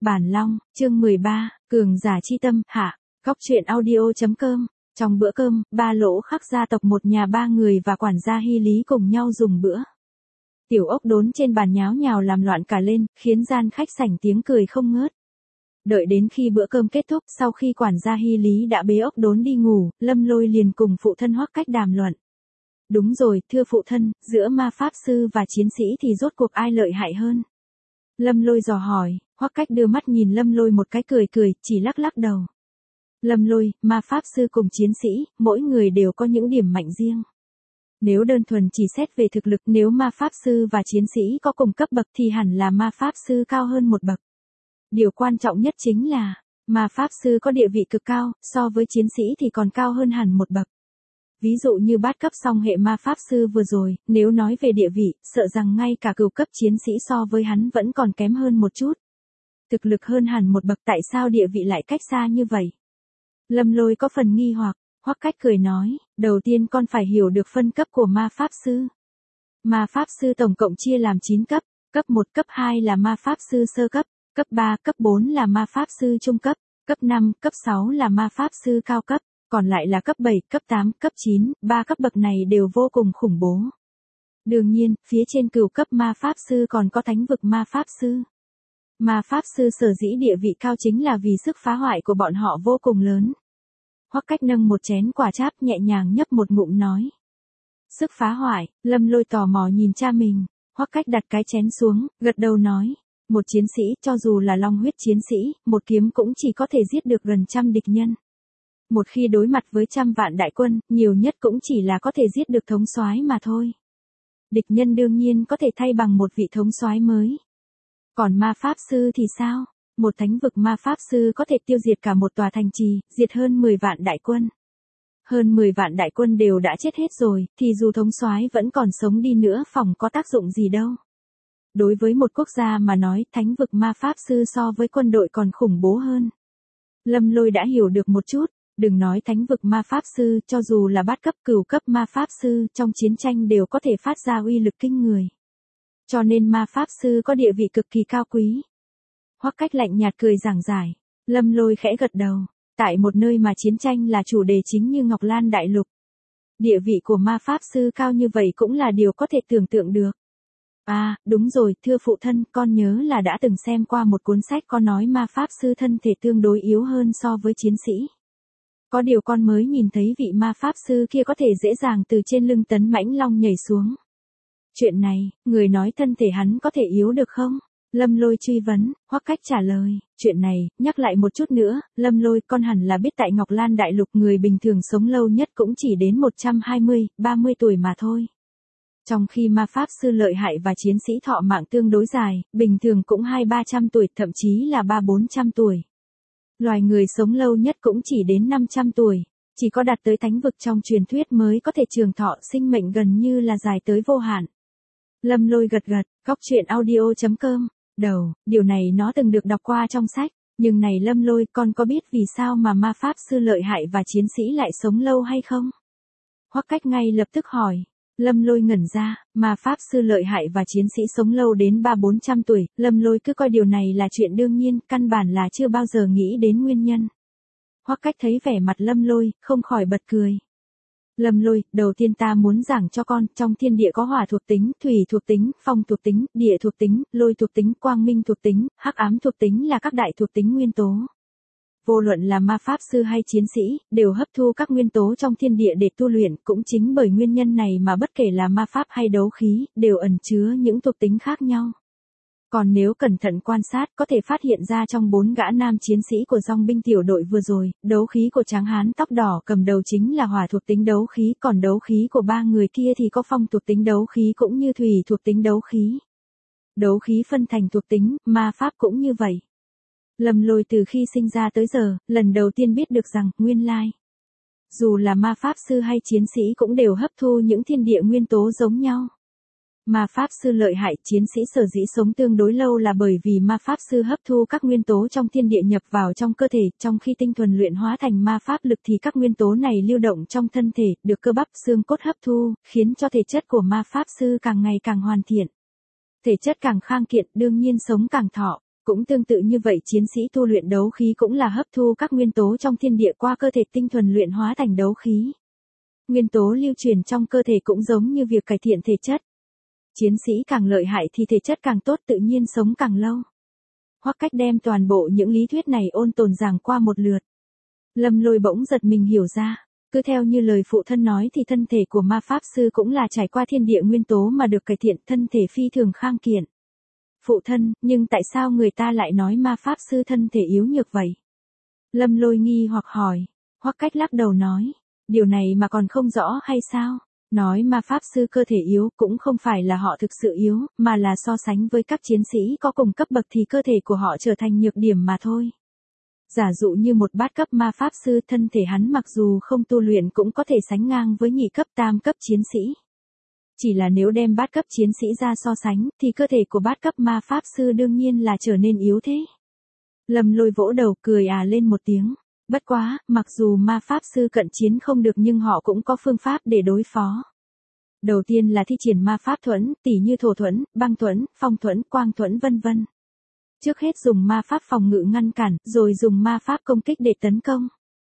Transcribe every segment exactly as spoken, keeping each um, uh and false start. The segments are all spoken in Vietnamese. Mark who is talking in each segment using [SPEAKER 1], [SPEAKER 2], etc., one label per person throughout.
[SPEAKER 1] Bản Long, chương mười ba, Cường giả chi tâm, hạ, Góc truyện audio.com. Trong bữa cơm, ba lỗ khắc gia tộc một nhà ba người và quản gia Hy Lý cùng nhau dùng bữa. Tiểu ốc đốn trên bàn nháo nhào làm loạn cả lên, khiến gian khách sảnh tiếng cười không ngớt. Đợi đến khi bữa cơm kết thúc, sau khi quản gia Hy Lý đã bế ốc đốn đi ngủ, Lâm Lôi liền cùng phụ thân Hoắc Cách đàm luận. Đúng rồi, thưa phụ thân, giữa ma pháp sư và chiến sĩ thì rốt cuộc ai lợi hại hơn? Lâm Lôi dò hỏi. Hoắc Cách đưa mắt nhìn Lâm Lôi một cái cười cười, chỉ lắc lắc đầu. Lâm Lôi, ma pháp sư cùng chiến sĩ, mỗi người đều có những điểm mạnh riêng. Nếu đơn thuần chỉ xét về thực lực, nếu ma pháp sư và chiến sĩ có cùng cấp bậc thì hẳn là ma pháp sư cao hơn một bậc. Điều quan trọng nhất chính là, ma pháp sư có địa vị cực cao, so với chiến sĩ thì còn cao hơn hẳn một bậc. Ví dụ như bát cấp song hệ ma pháp sư vừa rồi, nếu nói về địa vị, sợ rằng ngay cả cửu cấp chiến sĩ so với hắn vẫn còn kém hơn một chút. Thực lực hơn hẳn một bậc, tại sao địa vị lại cách xa như vậy? Lâm Lôi có phần nghi hoặc. Hoắc Cách cười nói, đầu tiên con phải hiểu được phân cấp của ma pháp sư. Ma pháp sư tổng cộng chia làm chín cấp, cấp một, cấp hai là ma pháp sư sơ cấp, cấp ba, cấp bốn là ma pháp sư trung cấp, cấp năm, cấp sáu là ma pháp sư cao cấp, còn lại là cấp bảy, cấp tám, cấp chín, ba cấp bậc này đều vô cùng khủng bố. Đương nhiên, phía trên cửu cấp ma pháp sư còn có thánh vực ma pháp sư. Ma pháp sư sở dĩ địa vị cao chính là vì sức phá hoại của bọn họ vô cùng lớn. Hoắc Cách nâng một chén quả cháp nhẹ nhàng nhấp một ngụm nói. Sức phá hoại, Lâm Lôi tò mò nhìn cha mình. Hoắc Cách đặt cái chén xuống, gật đầu nói. Một chiến sĩ, cho dù là long huyết chiến sĩ, một kiếm cũng chỉ có thể giết được gần trăm địch nhân. Một khi đối mặt với trăm vạn đại quân, nhiều nhất cũng chỉ là có thể giết được thống soái mà thôi. Địch nhân đương nhiên có thể thay bằng một vị thống soái mới. Còn ma pháp sư thì sao? Một thánh vực ma pháp sư có thể tiêu diệt cả một tòa thành trì, diệt hơn mười vạn đại quân. Hơn mười vạn đại quân đều đã chết hết rồi, thì dù thống soái vẫn còn sống đi nữa phòng có tác dụng gì đâu. Đối với một quốc gia mà nói, thánh vực ma pháp sư so với quân đội còn khủng bố hơn. Lâm Lôi đã hiểu được một chút, đừng nói thánh vực ma pháp sư, cho dù là bát cấp cửu cấp ma pháp sư, trong chiến tranh đều có thể phát ra uy lực kinh người. Cho nên ma pháp sư có địa vị cực kỳ cao quý. Hoắc Cách lạnh nhạt cười giảng giải. Lâm Lôi khẽ gật đầu. Tại một nơi mà chiến tranh là chủ đề chính như Ngọc Lan Đại Lục, địa vị của ma pháp sư cao như vậy cũng là điều có thể tưởng tượng được. À, đúng rồi, thưa phụ thân, con nhớ là đã từng xem qua một cuốn sách có nói ma pháp sư thân thể tương đối yếu hơn so với chiến sĩ. Có điều con mới nhìn thấy vị ma pháp sư kia có thể dễ dàng từ trên lưng tấn mãnh long nhảy xuống. Chuyện này, người nói thân thể hắn có thể yếu được không? Lâm Lôi truy vấn. Hoắc Cách trả lời, chuyện này, nhắc lại một chút nữa, Lâm Lôi, con hẳn là biết tại Ngọc Lan Đại Lục người bình thường sống lâu nhất cũng chỉ đến một trăm hai mươi, ba mươi tuổi mà thôi. Trong khi ma pháp sư lợi hại và chiến sĩ thọ mạng tương đối dài, bình thường cũng hai ba trăm tuổi, thậm chí là ba bốn trăm tuổi. Loài người sống lâu nhất cũng chỉ đến năm trăm tuổi, chỉ có đạt tới thánh vực trong truyền thuyết mới có thể trường thọ, sinh mệnh gần như là dài tới vô hạn. Lâm Lôi gật gật. Góc truyện audio.com. Đầu, điều này nó từng được đọc qua trong sách, nhưng này Lâm Lôi, con có biết vì sao mà ma pháp sư lợi hại và chiến sĩ lại sống lâu hay không? Hoắc Cách ngay lập tức hỏi. Lâm Lôi ngẩn ra, ma pháp sư lợi hại và chiến sĩ sống lâu đến ba bốn trăm tuổi, Lâm Lôi cứ coi điều này là chuyện đương nhiên, căn bản là chưa bao giờ nghĩ đến nguyên nhân. Hoắc Cách thấy vẻ mặt Lâm Lôi, không khỏi bật cười. Lâm Lôi, đầu tiên ta muốn giảng cho con, trong thiên địa có hỏa thuộc tính, thủy thuộc tính, phong thuộc tính, địa thuộc tính, lôi thuộc tính, quang minh thuộc tính, hắc ám thuộc tính là các đại thuộc tính nguyên tố. Vô luận là ma pháp sư hay chiến sĩ, đều hấp thu các nguyên tố trong thiên địa để tu luyện, cũng chính bởi nguyên nhân này mà bất kể là ma pháp hay đấu khí, đều ẩn chứa những thuộc tính khác nhau. Còn nếu cẩn thận quan sát, có thể phát hiện ra trong bốn gã nam chiến sĩ của dòng binh tiểu đội vừa rồi, đấu khí của tráng hán tóc đỏ cầm đầu chính là hỏa thuộc tính đấu khí, còn đấu khí của ba người kia thì có phong thuộc tính đấu khí cũng như thủy thuộc tính đấu khí. Đấu khí phân thành thuộc tính, ma pháp cũng như vậy. Lâm Lôi từ khi sinh ra tới giờ, lần đầu tiên biết được rằng, nguyên lai, dù là ma pháp sư hay chiến sĩ cũng đều hấp thu những thiên địa nguyên tố giống nhau. Ma pháp sư lợi hại, chiến sĩ sở dĩ sống tương đối lâu là bởi vì ma pháp sư hấp thu các nguyên tố trong thiên địa nhập vào trong cơ thể, trong khi tinh thuần luyện hóa thành ma pháp lực thì các nguyên tố này lưu động trong thân thể, được cơ bắp xương cốt hấp thu, khiến cho thể chất của ma pháp sư càng ngày càng hoàn thiện. Thể chất càng khang kiện, đương nhiên sống càng thọ. Cũng tương tự như vậy chiến sĩ tu luyện đấu khí cũng là hấp thu các nguyên tố trong thiên địa qua cơ thể tinh thuần luyện hóa thành đấu khí. Nguyên tố lưu truyền trong cơ thể cũng giống như việc cải thiện thể chất. Chiến sĩ càng lợi hại thì thể chất càng tốt, tự nhiên sống càng lâu. Hoắc Cách đem toàn bộ những lý thuyết này ôn tồn giảng qua một lượt. Lâm Lôi bỗng giật mình hiểu ra, cứ theo như lời phụ thân nói thì thân thể của ma pháp sư cũng là trải qua thiên địa nguyên tố mà được cải thiện, thân thể phi thường khang kiện. Phụ thân, nhưng tại sao người ta lại nói ma pháp sư thân thể yếu nhược vậy? Lâm Lôi nghi hoặc hỏi. Hoắc Cách lắc đầu nói, điều này mà còn không rõ hay sao? Nói ma pháp sư cơ thể yếu cũng không phải là họ thực sự yếu, mà là so sánh với các chiến sĩ có cùng cấp bậc thì cơ thể của họ trở thành nhược điểm mà thôi. Giả dụ như một bát cấp ma pháp sư, thân thể hắn mặc dù không tu luyện cũng có thể sánh ngang với nhị cấp tam cấp chiến sĩ. Chỉ là nếu đem bát cấp chiến sĩ ra so sánh, thì cơ thể của bát cấp ma pháp sư đương nhiên là trở nên yếu thế. Lâm Lôi vỗ đầu cười à lên một tiếng. Bất quá, mặc dù ma pháp sư cận chiến không được nhưng họ cũng có phương pháp để đối phó. Đầu tiên là thi triển ma pháp thuẫn, tỉ như thổ thuẫn, băng thuẫn, phong thuẫn, quang thuẫn vân vân. Trước hết dùng ma pháp phòng ngự ngăn cản, rồi dùng ma pháp công kích để tấn công.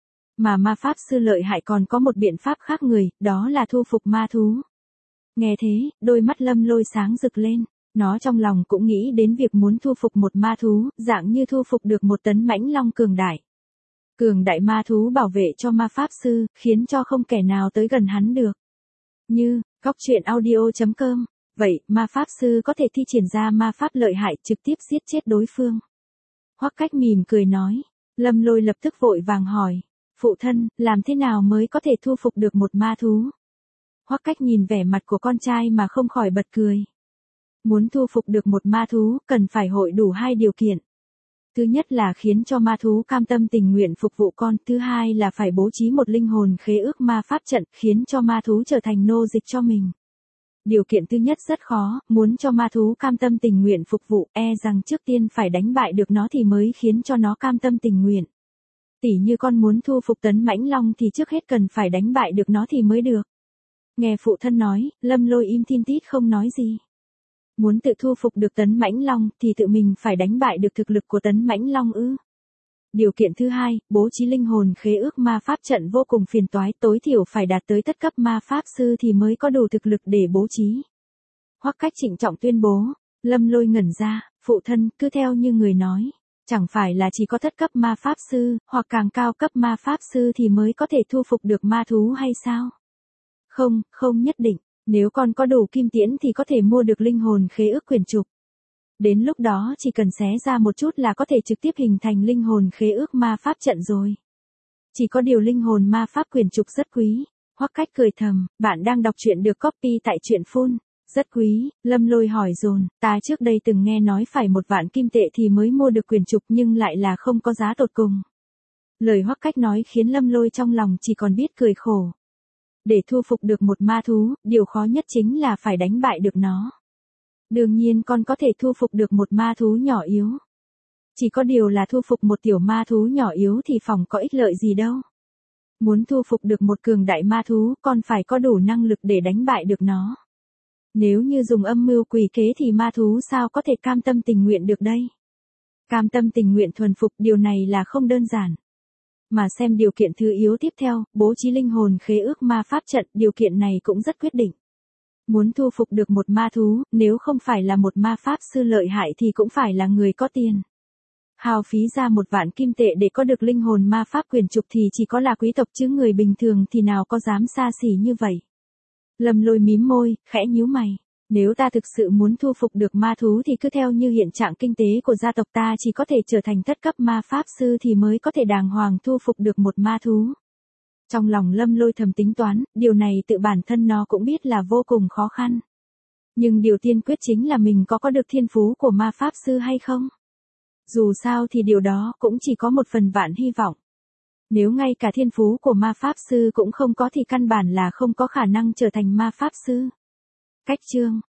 [SPEAKER 1] Mà ma pháp sư lợi hại còn có một biện pháp khác người, đó là thu phục ma thú. Nghe thế, đôi mắt Lâm Lôi sáng rực lên. Nó trong lòng cũng nghĩ đến việc muốn thu phục một ma thú, dạng như thu phục được một tấn mãnh long cường đại. Cường đại ma thú bảo vệ cho ma pháp sư, khiến cho không kẻ nào tới gần hắn được. Như, góc truyện audio chấm com. Vậy, ma pháp sư có thể thi triển ra ma pháp lợi hại trực tiếp giết chết đối phương. Hoắc Cách mỉm cười nói. Lâm Lôi lập tức vội vàng hỏi. Phụ thân, làm thế nào mới có thể thu phục được một ma thú? Hoắc Cách nhìn vẻ mặt của con trai mà không khỏi bật cười. Muốn thu phục được một ma thú, cần phải hội đủ hai điều kiện. Thứ nhất là khiến cho ma thú cam tâm tình nguyện phục vụ con, thứ hai là phải bố trí một linh hồn khế ước ma pháp trận, khiến cho ma thú trở thành nô dịch cho mình. Điều kiện thứ nhất rất khó, muốn cho ma thú cam tâm tình nguyện phục vụ, e rằng trước tiên phải đánh bại được nó thì mới khiến cho nó cam tâm tình nguyện. Tỉ như con muốn thu phục tấn mãnh long thì trước hết cần phải đánh bại được nó thì mới được. Nghe phụ thân nói, Lâm Lôi im thin tít không nói gì. Muốn tự thu phục được tấn mãnh long thì tự mình phải đánh bại được thực lực của tấn mãnh long ư? Điều kiện thứ hai, bố trí linh hồn khế ước ma pháp trận vô cùng phiền toái, tối thiểu phải đạt tới tất cấp ma pháp sư thì mới có đủ thực lực để bố trí. Hoắc Cách trịnh trọng tuyên bố. Lâm Lôi ngẩn ra, phụ thân, cứ theo như người nói, chẳng phải là chỉ có thất cấp ma pháp sư, hoặc càng cao cấp ma pháp sư thì mới có thể thu phục được ma thú hay sao? Không, không nhất định. Nếu con có đủ kim tiễn thì có thể mua được linh hồn khế ước quyển trục. Đến lúc đó chỉ cần xé ra một chút là có thể trực tiếp hình thành linh hồn khế ước ma pháp trận rồi. Chỉ có điều linh hồn ma pháp quyển trục rất quý. Hoắc Cách cười thầm, bạn đang đọc truyện được copy tại truyện phun. Rất quý, Lâm Lôi hỏi dồn, ta trước đây từng nghe nói phải một vạn kim tệ thì mới mua được quyển trục nhưng lại là không có giá tột cùng. Lời Hoắc Cách nói khiến Lâm Lôi trong lòng chỉ còn biết cười khổ. Để thu phục được một ma thú, điều khó nhất chính là phải đánh bại được nó. Đương nhiên con có thể thu phục được một ma thú nhỏ yếu. Chỉ có điều là thu phục một tiểu ma thú nhỏ yếu thì phòng có ích lợi gì đâu. Muốn thu phục được một cường đại ma thú, con phải có đủ năng lực để đánh bại được nó. Nếu như dùng âm mưu quỷ kế thì ma thú sao có thể cam tâm tình nguyện được đây? Cam tâm tình nguyện thuần phục, điều này là không đơn giản. Mà xem điều kiện thứ yếu tiếp theo, bố trí linh hồn khế ước ma pháp trận, điều kiện này cũng rất quyết định. Muốn thu phục được một ma thú, nếu không phải là một ma pháp sư lợi hại thì cũng phải là người có tiền. Hao phí ra một vạn kim tệ để có được linh hồn ma pháp quyển trục thì chỉ có là quý tộc chứ người bình thường thì nào có dám xa xỉ như vậy. Lâm Lôi mím môi, khẽ nhíu mày. Nếu ta thực sự muốn thu phục được ma thú thì cứ theo như hiện trạng kinh tế của gia tộc ta chỉ có thể trở thành thất cấp ma pháp sư thì mới có thể đàng hoàng thu phục được một ma thú. Trong lòng Lâm Lôi thầm tính toán, điều này tự bản thân nó cũng biết là vô cùng khó khăn. Nhưng điều tiên quyết chính là mình có có được thiên phú của ma pháp sư hay không? Dù sao thì điều đó cũng chỉ có một phần vạn hy vọng. Nếu ngay cả thiên phú của ma pháp sư cũng không có thì căn bản là không có khả năng trở thành ma pháp sư. Cách chương